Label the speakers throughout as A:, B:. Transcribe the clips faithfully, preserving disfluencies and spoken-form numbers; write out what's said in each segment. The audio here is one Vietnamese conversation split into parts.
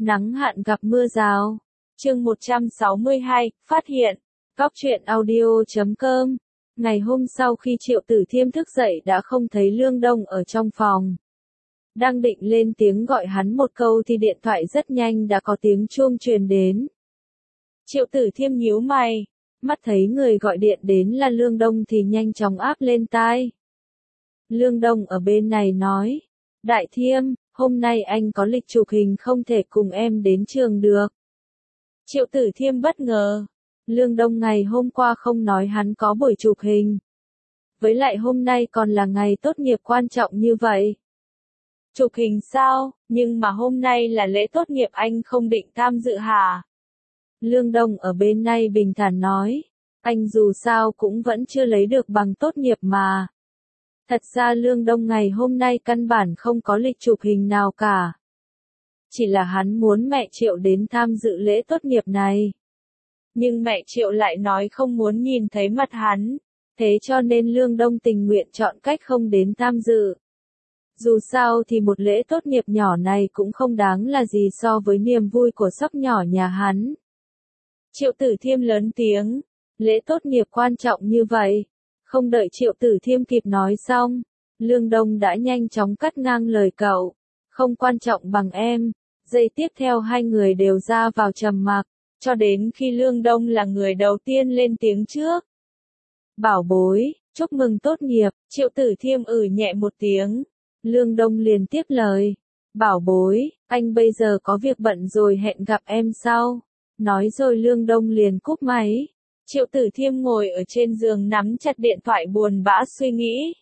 A: Nắng hạn gặp mưa rào. Chương một trăm sáu mươi hai, phát hiện. Góc truyện audio chấm com. Ngày hôm sau khi Triệu Tử Thiêm thức dậy đã không thấy Lương Đông ở trong phòng. Đang định lên tiếng gọi hắn một câu thì điện thoại rất nhanh đã có tiếng chuông truyền đến. Triệu Tử Thiêm nhíu mày, mắt thấy người gọi điện đến là Lương Đông thì nhanh chóng áp lên tai. Lương Đông ở bên này nói, Đại Thiêm, hôm nay anh có lịch chụp hình không thể cùng em đến trường được. Triệu Tử Thiêm bất ngờ, Lương Đông ngày hôm qua không nói hắn có buổi chụp hình. Với lại hôm nay còn là ngày tốt nghiệp quan trọng như vậy. Chụp hình sao, nhưng mà hôm nay là lễ tốt nghiệp anh không định tham dự hả? Lương Đông ở bên này bình thản nói, anh dù sao cũng vẫn chưa lấy được bằng tốt nghiệp mà. Thật ra Lương Đông ngày hôm nay căn bản không có lịch chụp hình nào cả. Chỉ là hắn muốn mẹ Triệu đến tham dự lễ tốt nghiệp này. Nhưng mẹ Triệu lại nói không muốn nhìn thấy mặt hắn, thế cho nên Lương Đông tình nguyện chọn cách không đến tham dự. Dù sao thì một lễ tốt nghiệp nhỏ này cũng không đáng là gì so với niềm vui của sóc nhỏ nhà hắn. Triệu Tử Thiêm lớn tiếng, lễ tốt nghiệp quan trọng như vậy. Không đợi Triệu Tử Thiêm kịp nói xong, Lương Đông đã nhanh chóng cắt ngang lời cậu, không quan trọng bằng em. Giây tiếp theo hai người đều ra vào trầm mặc, cho đến khi Lương Đông là người đầu tiên lên tiếng trước. Bảo bối, chúc mừng tốt nghiệp, Triệu Tử Thiêm ử nhẹ một tiếng. Lương Đông liền tiếp lời, bảo bối, anh bây giờ có việc bận rồi hẹn gặp em sau. Nói rồi Lương Đông liền cúp máy. Triệu Tử Thiêm ngồi ở trên giường nắm chặt điện thoại buồn bã suy nghĩ.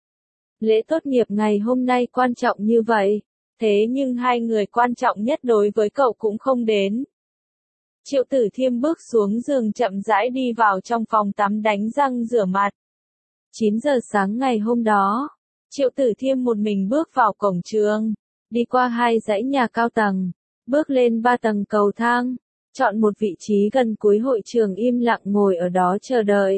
A: Lễ tốt nghiệp ngày hôm nay quan trọng như vậy, thế nhưng hai người quan trọng nhất đối với cậu cũng không đến. Triệu Tử Thiêm bước xuống giường chậm rãi đi vào trong phòng tắm đánh răng rửa mặt. chín giờ sáng ngày hôm đó, Triệu Tử Thiêm một mình bước vào cổng trường, đi qua hai dãy nhà cao tầng, bước lên ba tầng cầu thang, chọn một vị trí gần cuối hội trường im lặng ngồi ở đó chờ đợi.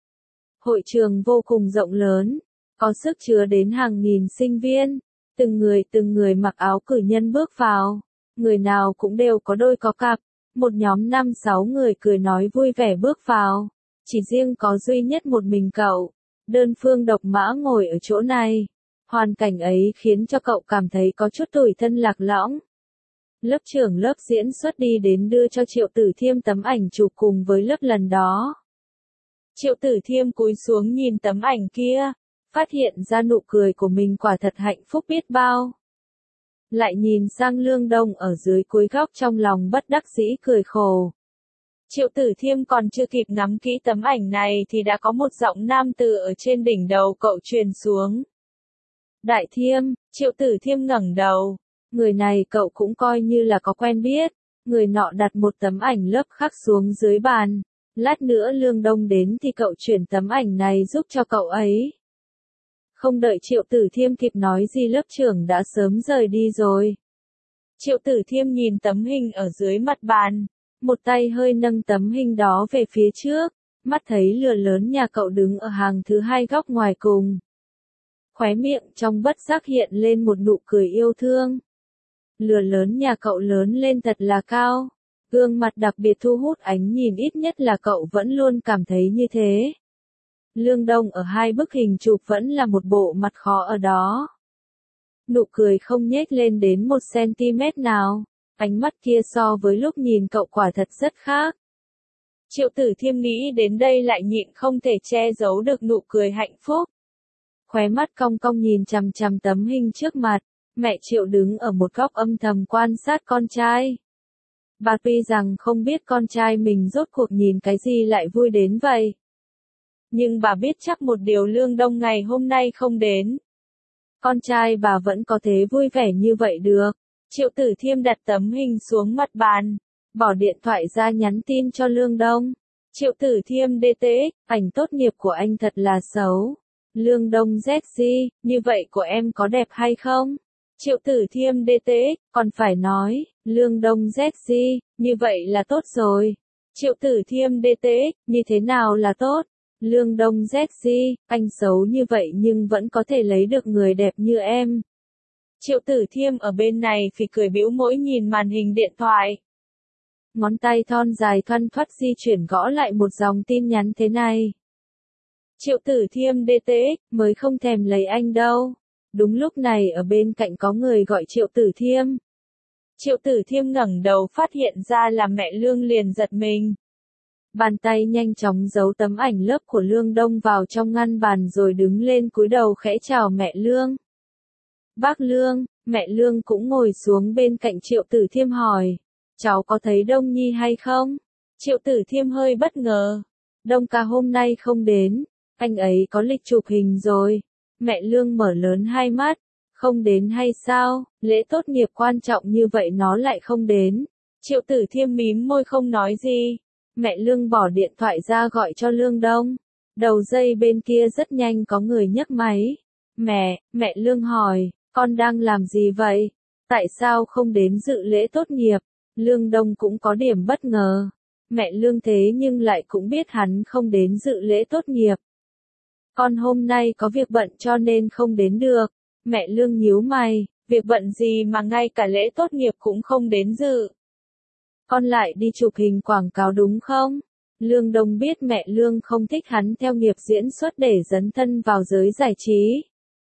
A: Hội trường vô cùng rộng lớn, có sức chứa đến hàng nghìn sinh viên, từng người từng người mặc áo cử nhân bước vào, người nào cũng đều có đôi có cặp, một nhóm năm sáu người cười nói vui vẻ bước vào, chỉ riêng có duy nhất một mình cậu, đơn phương độc mã ngồi ở chỗ này. Hoàn cảnh ấy khiến cho cậu cảm thấy có chút tủi thân lạc lõng. Lớp trưởng lớp diễn xuất đi đến đưa cho Triệu Tử Thiêm tấm ảnh chụp cùng với lớp lần đó. Triệu Tử Thiêm cúi xuống nhìn tấm ảnh kia, phát hiện ra nụ cười của mình quả thật hạnh phúc biết bao. Lại nhìn sang Lương Đông ở dưới cuối góc trong lòng bất đắc dĩ cười khổ. Triệu Tử Thiêm còn chưa kịp ngắm kỹ tấm ảnh này thì đã có một giọng nam tử ở trên đỉnh đầu cậu truyền xuống. Đại Thiêm, Triệu Tử Thiêm ngẩng đầu. Người này cậu cũng coi như là có quen biết. Người nọ đặt một tấm ảnh lớp khắc xuống dưới bàn. Lát nữa Lương Đông đến thì cậu chuyển tấm ảnh này giúp cho cậu ấy. Không đợi Triệu Tử Thiêm kịp nói gì lớp trưởng đã sớm rời đi rồi. Triệu Tử Thiêm nhìn tấm hình ở dưới mặt bàn. Một tay hơi nâng tấm hình đó về phía trước. Mắt thấy lừa lớn nhà cậu đứng ở hàng thứ hai góc ngoài cùng. Khóe miệng trong bất giác hiện lên một nụ cười yêu thương. Lừa lớn nhà cậu lớn lên thật là cao. Gương mặt đặc biệt thu hút ánh nhìn, ít nhất là cậu vẫn luôn cảm thấy như thế. Lương Đông ở hai bức hình chụp vẫn là một bộ mặt khó ở đó. Nụ cười không nhếch lên đến một centimet nào. Ánh mắt kia so với lúc nhìn cậu quả thật rất khác. Triệu Tử Thiêm nghĩ đến đây lại nhịn không thể che giấu được nụ cười hạnh phúc. Khóe mắt cong cong nhìn chằm chằm tấm hình trước mặt, mẹ Triệu đứng ở một góc âm thầm quan sát con trai. Bà tuy rằng không biết con trai mình rốt cuộc nhìn cái gì lại vui đến vậy. Nhưng bà biết chắc một điều Lương Đông ngày hôm nay không đến. Con trai bà vẫn có thể vui vẻ như vậy được. Triệu Tử Thiêm đặt tấm hình xuống mặt bàn, bỏ điện thoại ra nhắn tin cho Lương Đông. Triệu Tử Thiêm đê tê ích, ảnh tốt nghiệp của anh thật là xấu. Lương Đông dét gi, như vậy của em có đẹp hay không? Triệu Tử Thiêm đê tê ích, còn phải nói, Lương Đông dét gi, như vậy là tốt rồi. Triệu Tử Thiêm đê tê ích, như thế nào là tốt? Lương Đông dét gi, anh xấu như vậy nhưng vẫn có thể lấy được người đẹp như em. Triệu Tử Thiêm ở bên này phì cười bĩu môi nhìn màn hình điện thoại. Ngón tay thon dài thoăn thoắt di chuyển gõ lại một dòng tin nhắn thế này. Triệu Tử Thiêm đê tê ích, mới không thèm lấy anh đâu. Đúng lúc này ở bên cạnh có người gọi Triệu Tử Thiêm. Triệu Tử Thiêm ngẩng đầu phát hiện ra là mẹ Lương liền giật mình. Bàn tay nhanh chóng giấu tấm ảnh lớp của Lương Đông vào trong ngăn bàn rồi đứng lên cúi đầu khẽ chào mẹ Lương. Bác Lương, mẹ Lương cũng ngồi xuống bên cạnh Triệu Tử Thiêm hỏi. Cháu có thấy Đông Nhi hay không? Triệu Tử Thiêm hơi bất ngờ. Đông ca hôm nay không đến, anh ấy có lịch chụp hình rồi. Mẹ Lương mở lớn hai mắt. Không đến hay sao, lễ tốt nghiệp quan trọng như vậy nó lại không đến. Triệu Tử Thiêm mím môi không nói gì. Mẹ Lương bỏ điện thoại ra gọi cho Lương Đông. Đầu dây bên kia rất nhanh có người nhấc máy. Mẹ, mẹ Lương hỏi, con đang làm gì vậy? Tại sao không đến dự lễ tốt nghiệp? Lương Đông cũng có điểm bất ngờ. Mẹ Lương thế nhưng lại cũng biết hắn không đến dự lễ tốt nghiệp. Con hôm nay có việc bận cho nên không đến được. Mẹ Lương nhíu mày, việc bận gì mà ngay cả lễ tốt nghiệp cũng không đến dự. Con lại đi chụp hình quảng cáo đúng không? Lương Đông biết mẹ Lương không thích hắn theo nghiệp diễn xuất để dấn thân vào giới giải trí.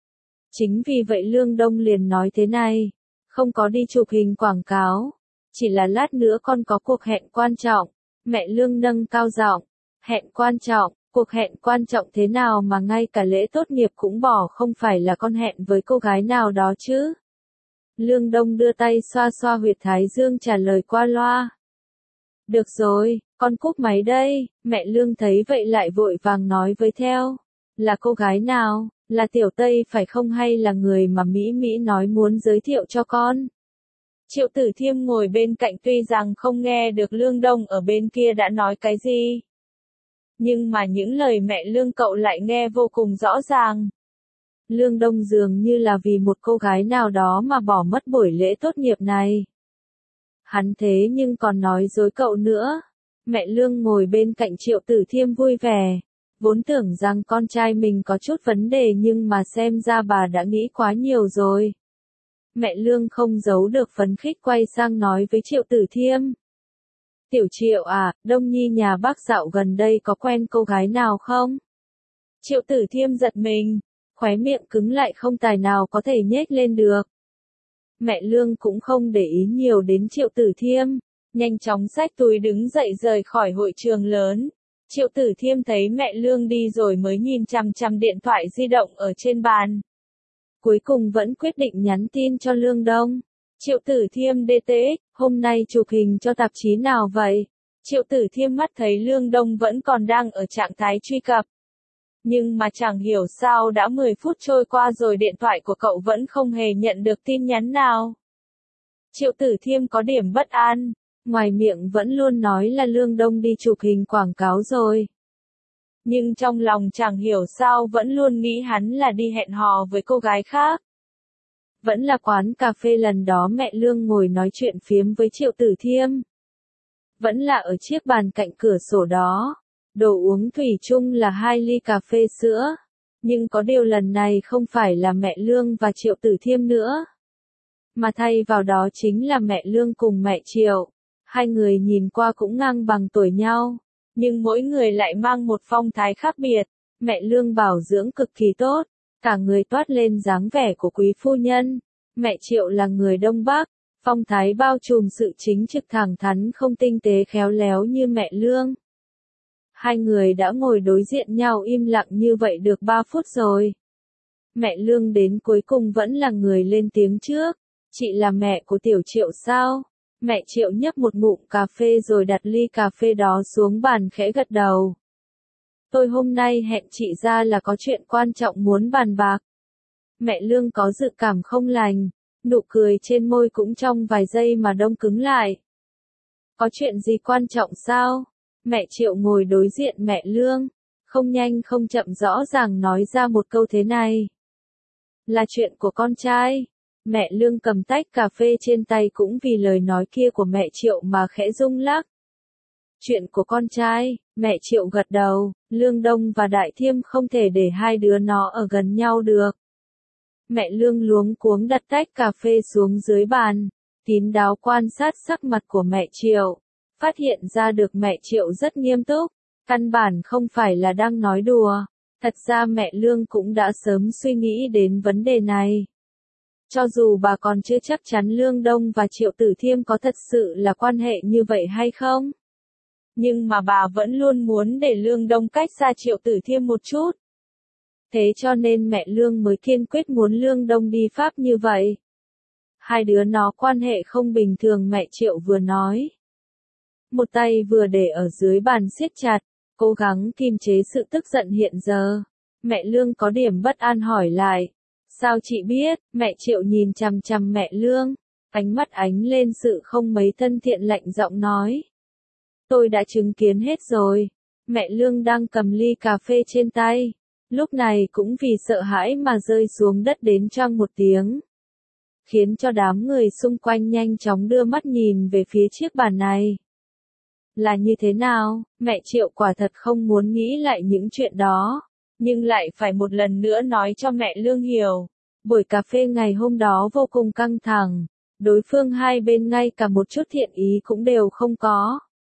A: Chính vì vậy Lương Đông liền nói thế này, không có đi chụp hình quảng cáo, chỉ là lát nữa con có cuộc hẹn quan trọng. Mẹ Lương nâng cao giọng, hẹn quan trọng, cuộc hẹn quan trọng thế nào mà ngay cả lễ tốt nghiệp cũng bỏ, không phải là con hẹn với cô gái nào đó chứ? Lương Đông đưa tay xoa xoa huyệt thái dương trả lời qua loa. Được rồi, con cúp máy đây. Mẹ Lương thấy vậy lại vội vàng nói với theo. Là cô gái nào? Là Tiểu Tây phải không, hay là người mà Mỹ Mỹ nói muốn giới thiệu cho con? Triệu Tử Thiêm ngồi bên cạnh tuy rằng không nghe được Lương Đông ở bên kia đã nói cái gì. Nhưng mà những lời mẹ Lương cậu lại nghe vô cùng rõ ràng. Lương Đông dường như là vì một cô gái nào đó mà bỏ mất buổi lễ tốt nghiệp này. Hắn thế nhưng còn nói dối cậu nữa. Mẹ Lương ngồi bên cạnh Triệu Tử Thiêm vui vẻ. Vốn tưởng rằng con trai mình có chút vấn đề nhưng mà xem ra bà đã nghĩ quá nhiều rồi. Mẹ Lương không giấu được phấn khích quay sang nói với Triệu Tử Thiêm. Tiểu Triệu à, Đông Nhi nhà bác dạo gần đây có quen cô gái nào không? Triệu Tử Thiêm giật mình, khóe miệng cứng lại không tài nào có thể nhếch lên được. Mẹ Lương cũng không để ý nhiều đến Triệu Tử Thiêm, nhanh chóng xách túi đứng dậy rời khỏi hội trường lớn. Triệu Tử Thiêm thấy mẹ Lương đi rồi mới nhìn chằm chằm điện thoại di động ở trên bàn. Cuối cùng vẫn quyết định nhắn tin cho Lương Đông. Triệu Tử Thiêm đê tê ích, hôm nay chụp hình cho tạp chí nào vậy? Triệu Tử Thiêm mắt thấy Lương Đông vẫn còn đang ở trạng thái truy cập. Nhưng mà chẳng hiểu sao đã mười phút trôi qua rồi điện thoại của cậu vẫn không hề nhận được tin nhắn nào. Triệu Tử Thiêm có điểm bất an, ngoài miệng vẫn luôn nói là Lương Đông đi chụp hình quảng cáo rồi. Nhưng trong lòng chẳng hiểu sao vẫn luôn nghĩ hắn là đi hẹn hò với cô gái khác. Vẫn là quán cà phê lần đó mẹ Lương ngồi nói chuyện phiếm với Triệu Tử Thiêm. Vẫn là ở chiếc bàn cạnh cửa sổ đó. Đồ uống thủy chung là hai ly cà phê sữa. Nhưng có điều lần này không phải là mẹ Lương và Triệu Tử Thiêm nữa. Mà thay vào đó chính là mẹ Lương cùng mẹ Triệu. Hai người nhìn qua cũng ngang bằng tuổi nhau. Nhưng mỗi người lại mang một phong thái khác biệt. Mẹ Lương bảo dưỡng cực kỳ tốt. Cả người toát lên dáng vẻ của quý phu nhân. Mẹ Triệu là người Đông Bắc. Phong thái bao trùm sự chính trực thẳng thắn không tinh tế khéo léo như mẹ Lương. Hai người đã ngồi đối diện nhau im lặng như vậy được ba phút rồi. Mẹ Lương đến cuối cùng vẫn là người lên tiếng trước. Chị là mẹ của Tiểu Triệu sao? Mẹ Triệu nhấp một ngụm cà phê rồi đặt ly cà phê đó xuống bàn khẽ gật đầu. Tôi hôm nay hẹn chị ra là có chuyện quan trọng muốn bàn bạc. Mẹ Lương có dự cảm không lành, nụ cười trên môi cũng trong vài giây mà đông cứng lại. Có chuyện gì quan trọng sao? Mẹ Triệu ngồi đối diện mẹ Lương, không nhanh không chậm rõ ràng nói ra một câu thế này. Là chuyện của con trai. Mẹ Lương cầm tách cà phê trên tay cũng vì lời nói kia của mẹ Triệu mà khẽ rung lắc. Chuyện của con trai, mẹ Triệu gật đầu, Lương Đông và Đại Thiêm không thể để hai đứa nó ở gần nhau được. Mẹ Lương luống cuống đặt tách cà phê xuống dưới bàn, kín đáo quan sát sắc mặt của mẹ Triệu, phát hiện ra được mẹ Triệu rất nghiêm túc, căn bản không phải là đang nói đùa. Thật ra mẹ Lương cũng đã sớm suy nghĩ đến vấn đề này. Cho dù bà còn chưa chắc chắn Lương Đông và Triệu Tử Thiêm có thật sự là quan hệ như vậy hay không, nhưng mà bà vẫn luôn muốn để Lương Đông cách xa Triệu Tử Thiêm một chút. Thế cho nên mẹ Lương mới kiên quyết muốn Lương Đông đi Pháp như vậy. Hai đứa nó quan hệ không bình thường, mẹ Triệu vừa nói. Một tay vừa để ở dưới bàn siết chặt, cố gắng kiềm chế sự tức giận hiện giờ. Mẹ Lương có điểm bất an hỏi lại. Sao chị biết? Mẹ Triệu nhìn chằm chằm mẹ Lương, ánh mắt ánh lên sự không mấy thân thiện, lạnh giọng nói. Tôi đã chứng kiến hết rồi. Mẹ Lương đang cầm ly cà phê trên tay, lúc này cũng vì sợ hãi mà rơi xuống đất đến choang một tiếng, khiến cho đám người xung quanh nhanh chóng đưa mắt nhìn về phía chiếc bàn này. Là như thế nào? Mẹ Triệu quả thật không muốn nghĩ lại những chuyện đó, nhưng lại phải một lần nữa nói cho mẹ Lương hiểu. Buổi cà phê ngày hôm đó vô cùng căng thẳng, đối phương hai bên ngay cả một chút thiện ý cũng đều không có.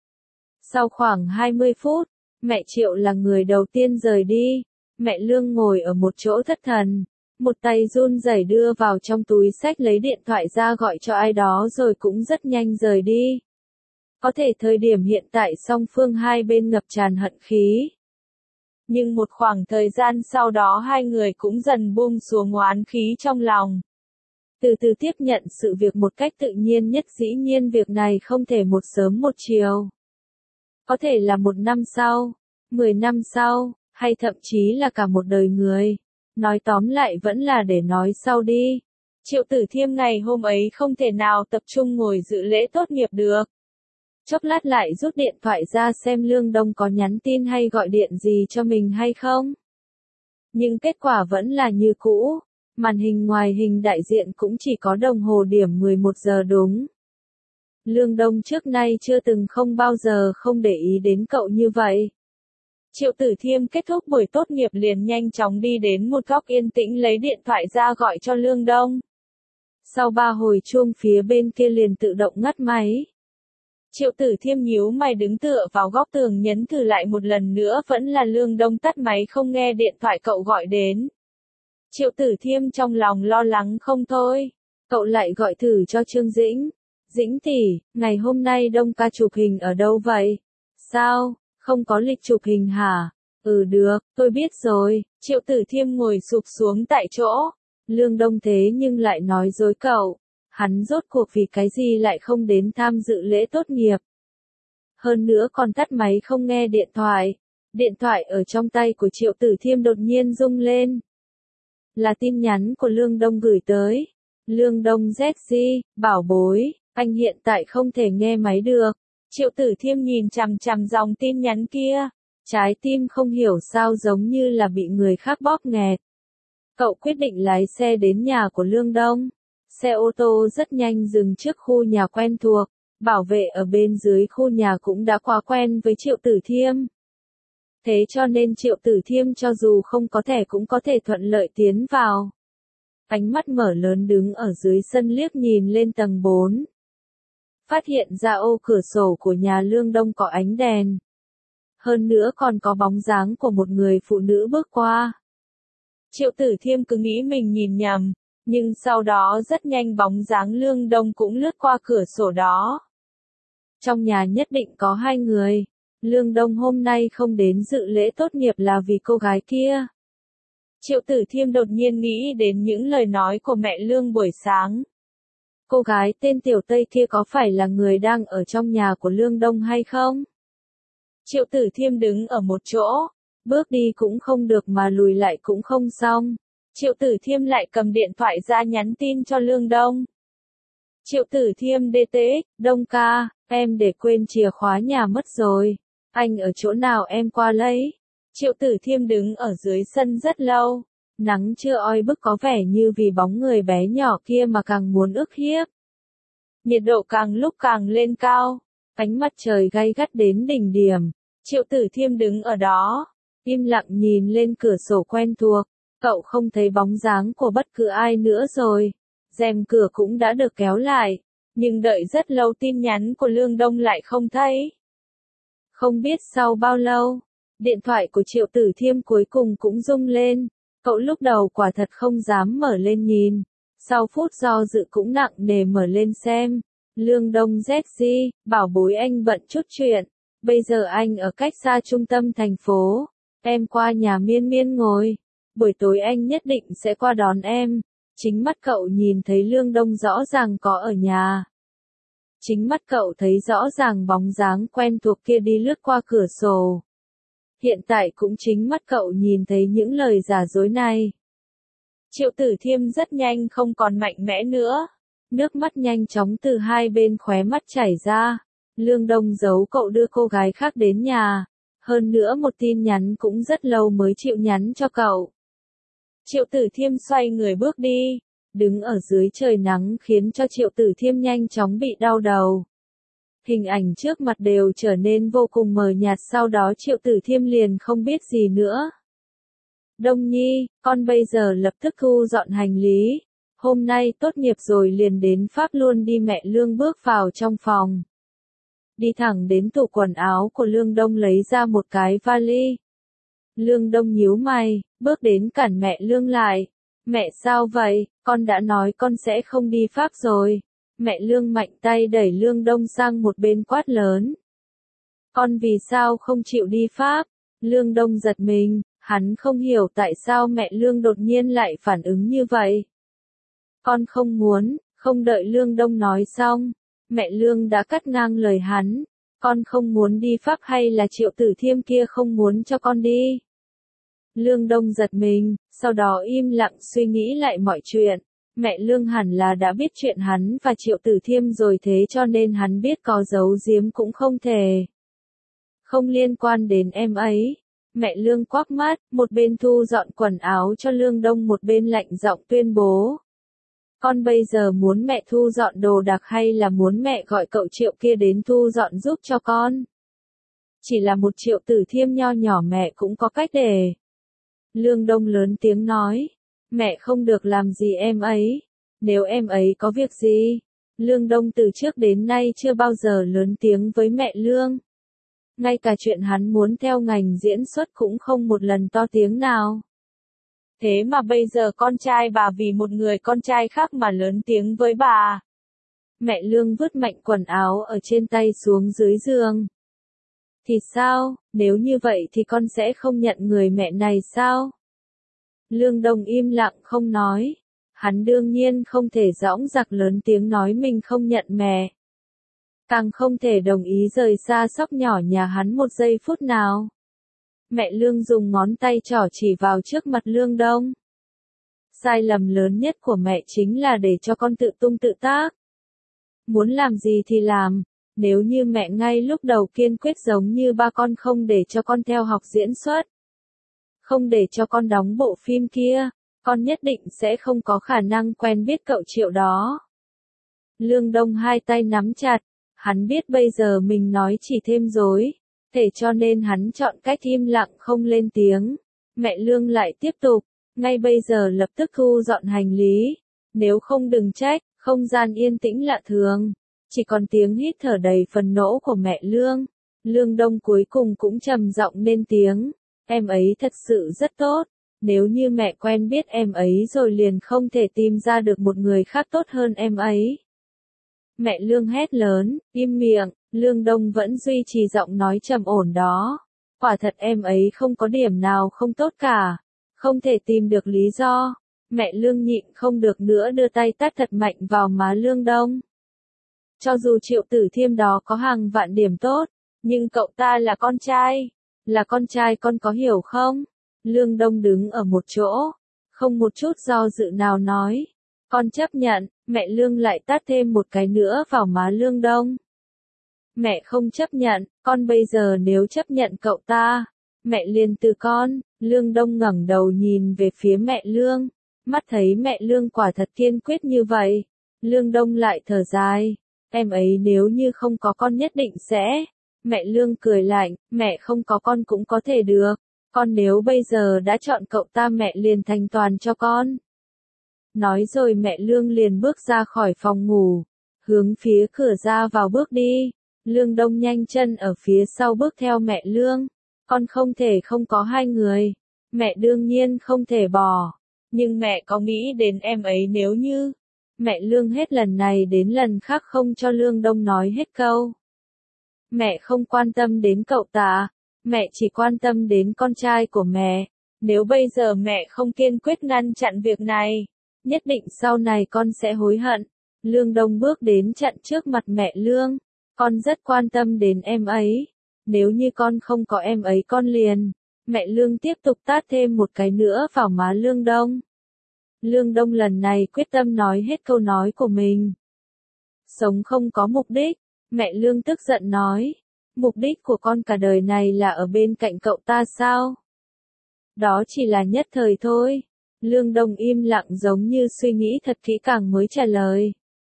A: Sau khoảng hai mươi phút, mẹ Triệu là người đầu tiên rời đi. Mẹ Lương ngồi ở một chỗ thất thần, một tay run rẩy đưa vào trong túi xách lấy điện thoại ra gọi cho ai đó rồi cũng rất nhanh rời đi. Có thể thời điểm hiện tại song phương hai bên ngập tràn hận khí. Nhưng một khoảng thời gian sau đó hai người cũng dần buông xuống oán khí trong lòng. Từ từ tiếp nhận sự việc một cách tự nhiên nhất, dĩ nhiên việc này không thể một sớm một chiều. Có thể là một năm sau, mười năm sau, hay thậm chí là cả một đời người. Nói tóm lại vẫn là để nói sau đi. Triệu Tử Thiêm ngày hôm ấy không thể nào tập trung ngồi dự lễ tốt nghiệp được. Chốc lát lại rút điện thoại ra xem Lương Đông có nhắn tin hay gọi điện gì cho mình hay không. Nhưng kết quả vẫn là như cũ. Màn hình ngoài hình đại diện cũng chỉ có đồng hồ điểm mười một giờ đúng. Lương Đông trước nay chưa từng không bao giờ không để ý đến cậu như vậy. Triệu Tử Thiêm kết thúc buổi tốt nghiệp liền nhanh chóng đi đến một góc yên tĩnh lấy điện thoại ra gọi cho Lương Đông. Sau ba hồi chuông phía bên kia liền tự động ngắt máy. Triệu Tử Thiêm nhíu mày đứng tựa vào góc tường nhấn thử lại một lần nữa, vẫn là Lương Đông tắt máy không nghe điện thoại cậu gọi đến. Triệu Tử Thiêm trong lòng lo lắng không thôi. Cậu lại gọi thử cho Trương Dĩnh. Dĩnh tỷ, ngày hôm nay Đông ca chụp hình ở đâu vậy? Sao, không có lịch chụp hình hả? Ừ được, tôi biết rồi. Triệu Tử Thiêm ngồi sụp xuống tại chỗ. Lương Đông thế nhưng lại nói dối cậu. Hắn rốt cuộc vì cái gì lại không đến tham dự lễ tốt nghiệp. Hơn nữa còn tắt máy không nghe điện thoại. Điện thoại ở trong tay của Triệu Tử Thiêm đột nhiên rung lên. Là tin nhắn của Lương Đông gửi tới. Lương Đông dét gi, bảo bối, anh hiện tại không thể nghe máy được. Triệu Tử Thiêm nhìn chằm chằm dòng tin nhắn kia. Trái tim không hiểu sao giống như là bị người khác bóp nghẹt. Cậu quyết định lái xe đến nhà của Lương Đông. Xe ô tô rất nhanh dừng trước khu nhà quen thuộc. Bảo vệ ở bên dưới khu nhà cũng đã quá quen với Triệu Tử Thiêm. Thế cho nên Triệu Tử Thiêm cho dù không có thẻ cũng có thể thuận lợi tiến vào. Ánh mắt mở lớn đứng ở dưới sân liếc nhìn lên tầng bốn. Phát hiện ra ô cửa sổ của nhà Lương Đông có ánh đèn. Hơn nữa còn có bóng dáng của một người phụ nữ bước qua. Triệu Tử Thiêm cứ nghĩ mình nhìn nhầm, nhưng sau đó rất nhanh bóng dáng Lương Đông cũng lướt qua cửa sổ đó. Trong nhà nhất định có hai người. Lương Đông hôm nay không đến dự lễ tốt nghiệp là vì cô gái kia. Triệu Tử Thiêm đột nhiên nghĩ đến những lời nói của mẹ Lương buổi sáng. Cô gái tên Tiểu Tây kia có phải là người đang ở trong nhà của Lương Đông hay không? Triệu Tử Thiêm đứng ở một chỗ, bước đi cũng không được mà lùi lại cũng không xong. Triệu Tử Thiêm lại cầm điện thoại ra nhắn tin cho Lương Đông. Triệu Tử Thiêm đê tê ích, Đông ca, em để quên chìa khóa nhà mất rồi. Anh ở chỗ nào em qua lấy. Triệu Tử Thiêm đứng ở dưới sân rất lâu. Nắng chưa oi bức có vẻ như vì bóng người bé nhỏ kia mà càng muốn ức hiếp. Nhiệt độ càng lúc càng lên cao. Ánh mặt trời gay gắt đến đỉnh điểm. Triệu Tử Thiêm đứng ở đó, im lặng nhìn lên cửa sổ quen thuộc. cậu không thấy bóng dáng của bất cứ ai nữa rồi. Rèm cửa cũng đã được kéo lại, nhưng đợi rất lâu tin nhắn của Lương Đông lại không thấy. Không biết sau bao lâu, điện thoại của Triệu Tử Thiêm cuối cùng cũng rung lên, cậu lúc đầu quả thật không dám mở lên nhìn, sau phút do dự cũng nặng nề mở lên xem. Lương Đông Z G, bảo bối anh bận chút chuyện, bây giờ anh ở cách xa trung tâm thành phố, em qua nhà Miên Miên ngồi, buổi tối anh nhất định sẽ qua đón em. Chính mắt cậu nhìn thấy Lương Đông rõ ràng có ở nhà. Chính mắt cậu thấy rõ ràng bóng dáng quen thuộc kia đi lướt qua cửa sổ. Hiện tại cũng chính mắt cậu nhìn thấy những lời giả dối này. Triệu Tử Thiêm rất nhanh không còn mạnh mẽ nữa. Nước mắt nhanh chóng từ hai bên khóe mắt chảy ra. Lương Đông giấu cậu đưa cô gái khác đến nhà. Hơn nữa một tin nhắn cũng rất lâu mới chịu nhắn cho cậu. Triệu Tử Thiêm xoay người bước đi. Đứng ở dưới trời nắng khiến cho Triệu Tử Thiêm nhanh chóng bị đau đầu. Hình ảnh trước mặt đều trở nên vô cùng mờ nhạt, sau đó Triệu Tử Thiêm liền không biết gì nữa. Đông Nhi, con bây giờ lập tức thu dọn hành lý. Hôm nay tốt nghiệp rồi liền đến Pháp luôn đi. Mẹ Lương bước vào trong phòng. Đi thẳng đến tủ quần áo của Lương Đông lấy ra một cái vali. Lương Đông nhíu mày, bước đến cản mẹ Lương lại. Mẹ sao vậy, con đã nói con sẽ không đi Pháp rồi. Mẹ Lương mạnh tay đẩy Lương Đông sang một bên quát lớn. Con vì sao không chịu đi Pháp? Lương Đông giật mình, hắn không hiểu tại sao mẹ Lương đột nhiên lại phản ứng như vậy. Con không muốn, không đợi Lương Đông nói xong. Mẹ Lương đã cắt ngang lời hắn. Con không muốn đi Pháp hay là Triệu Tử Thiêm kia không muốn cho con đi? Lương Đông giật mình, sau đó im lặng suy nghĩ lại mọi chuyện. Mẹ Lương hẳn là đã biết chuyện hắn và Triệu Tử Thiêm rồi, thế cho nên hắn biết có giấu giếm cũng không thể. Không liên quan đến em ấy. Mẹ Lương quắc mắt, một bên thu dọn quần áo cho Lương Đông, một bên lạnh giọng tuyên bố. Con bây giờ muốn mẹ thu dọn đồ đạc hay là muốn mẹ gọi cậu Triệu kia đến thu dọn giúp cho con? Chỉ là một Triệu Tử Thiêm nho nhỏ mẹ cũng có cách để. Lương Đông lớn tiếng nói. Mẹ không được làm gì em ấy. Nếu em ấy có việc gì. Lương Đông từ trước đến nay chưa bao giờ lớn tiếng với mẹ Lương. Ngay cả chuyện hắn muốn theo ngành diễn xuất cũng không một lần to tiếng nào. Thế mà bây giờ con trai bà vì một người con trai khác mà lớn tiếng với bà. Mẹ Lương vứt mạnh quần áo ở trên tay xuống dưới giường. Thì sao, nếu như vậy thì con sẽ không nhận người mẹ này sao? Lương Đông im lặng không nói. Hắn đương nhiên không thể dõng dạc lớn tiếng nói mình không nhận mẹ. Càng không thể đồng ý rời xa sóc nhỏ nhà hắn một giây phút nào. Mẹ Lương dùng ngón tay trỏ chỉ vào trước mặt Lương Đông. Sai lầm lớn nhất của mẹ chính là để cho con tự tung tự tác. Muốn làm gì thì làm. Nếu như mẹ ngay lúc đầu kiên quyết giống như ba con không để cho con theo học diễn xuất, không để cho con đóng bộ phim kia, con nhất định sẽ không có khả năng quen biết cậu Triệu đó. Lương Đông hai tay nắm chặt, hắn biết bây giờ mình nói chỉ thêm dối, thế cho nên hắn chọn cách im lặng không lên tiếng. Mẹ Lương lại tiếp tục, ngay bây giờ lập tức thu dọn hành lý, nếu không đừng trách. Không gian yên tĩnh lạ thường. Chỉ còn tiếng hít thở đầy phần nỗ của mẹ Lương. Lương Đông cuối cùng cũng trầm giọng lên tiếng. Em ấy thật sự rất tốt. Nếu như mẹ quen biết em ấy rồi liền không thể tìm ra được một người khác tốt hơn em ấy. Mẹ Lương hét lớn, im miệng. Lương Đông vẫn duy trì giọng nói trầm ổn đó. Quả thật em ấy không có điểm nào không tốt cả. Không thể tìm được lý do. Mẹ Lương nhịn không được nữa đưa tay tát thật mạnh vào má Lương Đông. Cho dù Triệu Tử Thiêm đó có hàng vạn điểm tốt, nhưng cậu ta là con trai. Là con trai con có hiểu không? Lương Đông đứng ở một chỗ, không một chút do dự nào nói. Con chấp nhận. Mẹ Lương lại tát thêm một cái nữa vào má Lương Đông. Mẹ không chấp nhận, con bây giờ nếu chấp nhận cậu ta, mẹ liền từ con. Lương Đông ngẩng đầu nhìn về phía mẹ Lương. Mắt thấy mẹ Lương quả thật kiên quyết như vậy. Lương Đông lại thở dài. Em ấy nếu như không có con nhất định sẽ. Mẹ Lương cười lạnh, mẹ không có con cũng có thể được. Con nếu bây giờ đã chọn cậu ta mẹ liền thành toàn cho con. Nói rồi mẹ Lương liền bước ra khỏi phòng ngủ, hướng phía cửa ra vào bước đi. Lương Đông nhanh chân ở phía sau bước theo mẹ Lương. Con không thể không có hai người. Mẹ đương nhiên không thể bỏ. Nhưng mẹ có nghĩ đến em ấy nếu như... Mẹ Lương hết lần này đến lần khác không cho Lương Đông nói hết câu. Mẹ không quan tâm đến cậu ta. Mẹ chỉ quan tâm đến con trai của mẹ. Nếu bây giờ mẹ không kiên quyết ngăn chặn việc này, nhất định sau này con sẽ hối hận. Lương Đông bước đến chặn trước mặt mẹ Lương. Con rất quan tâm đến em ấy. Nếu như con không có em ấy con liền. Mẹ Lương tiếp tục tát thêm một cái nữa vào má Lương Đông. Lương Đông lần này quyết tâm nói hết câu nói của mình. Sống không có mục đích. Mẹ Lương tức giận nói. Mục đích của con cả đời này là ở bên cạnh cậu ta sao? Đó chỉ là nhất thời thôi. Lương Đông im lặng giống như suy nghĩ thật kỹ càng mới trả lời.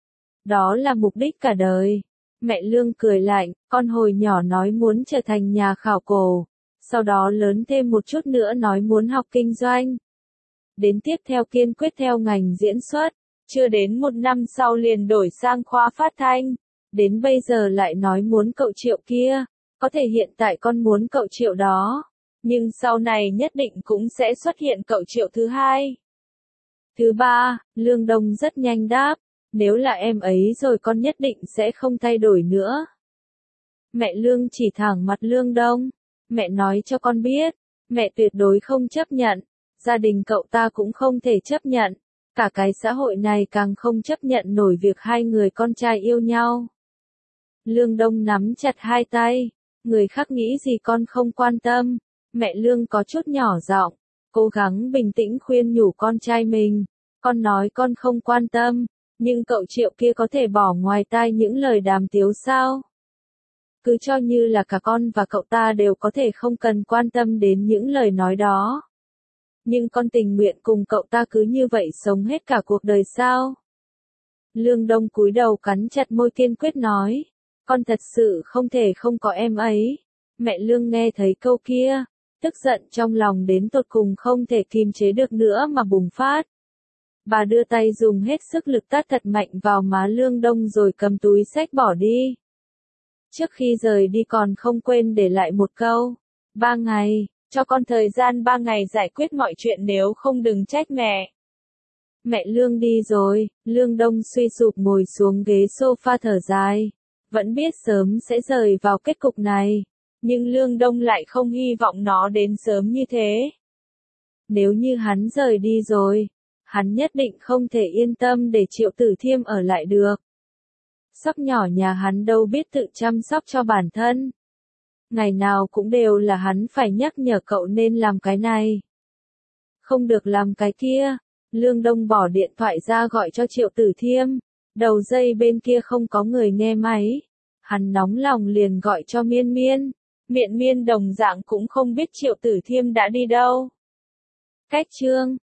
A: Đó là mục đích cả đời. Mẹ Lương cười lạnh, con hồi nhỏ nói muốn trở thành nhà khảo cổ. Sau đó lớn thêm một chút nữa nói muốn học kinh doanh. Đến tiếp theo kiên quyết theo ngành diễn xuất. Chưa đến một năm sau liền đổi sang khoa phát thanh. Đến bây giờ lại nói muốn cậu Triệu kia. Có thể hiện tại con muốn cậu Triệu đó. Nhưng sau này nhất định cũng sẽ xuất hiện cậu Triệu thứ hai. Thứ ba, Lương Đông rất nhanh đáp. Nếu là em ấy rồi con nhất định sẽ không thay đổi nữa. Mẹ Lương chỉ thẳng mặt Lương Đông. Mẹ nói cho con biết. Mẹ tuyệt đối không chấp nhận. Gia đình cậu ta cũng không thể chấp nhận. Cả cái xã hội này càng không chấp nhận nổi việc hai người con trai yêu nhau. Lương Đông nắm chặt hai tay. Người khác nghĩ gì con không quan tâm. Mẹ Lương có chút nhỏ giọng, cố gắng bình tĩnh khuyên nhủ con trai mình. Con nói con không quan tâm, nhưng cậu Triệu kia có thể bỏ ngoài tai những lời đàm tiếu sao? Cứ cho như là cả con và cậu ta đều có thể không cần quan tâm đến những lời nói đó. Nhưng con tình nguyện cùng cậu ta cứ như vậy sống hết cả cuộc đời sao? Lương Đông cúi đầu cắn chặt môi kiên quyết nói. Con thật sự không thể không có em ấy. Mẹ Lương nghe thấy câu kia, tức giận trong lòng đến tột cùng không thể kìm chế được nữa mà bùng phát. Bà đưa tay dùng hết sức lực tát thật mạnh vào má Lương Đông rồi cầm túi xách bỏ đi. Trước khi rời đi còn không quên để lại một câu. Ba ngày, cho con thời gian ba ngày giải quyết mọi chuyện nếu không đừng trách mẹ. Mẹ Lương đi rồi, Lương Đông suy sụp ngồi xuống ghế sofa thở dài. Vẫn biết sớm sẽ rời vào kết cục này. Nhưng Lương Đông lại không hy vọng nó đến sớm như thế. Nếu như hắn rời đi rồi, hắn nhất định không thể yên tâm để Triệu Tử Thiêm ở lại được. Sóc nhỏ nhà hắn đâu biết tự chăm sóc cho bản thân. Ngày nào cũng đều là hắn phải nhắc nhở cậu nên làm cái này. Không được làm cái kia. Lương Đông bỏ điện thoại ra gọi cho Triệu Tử Thiêm. Đầu dây bên kia không có người nghe máy. Hắn nóng lòng liền gọi cho Miên Miên. Miện Miên đồng dạng cũng không biết Triệu Tử Thiêm đã đi đâu. Cách chương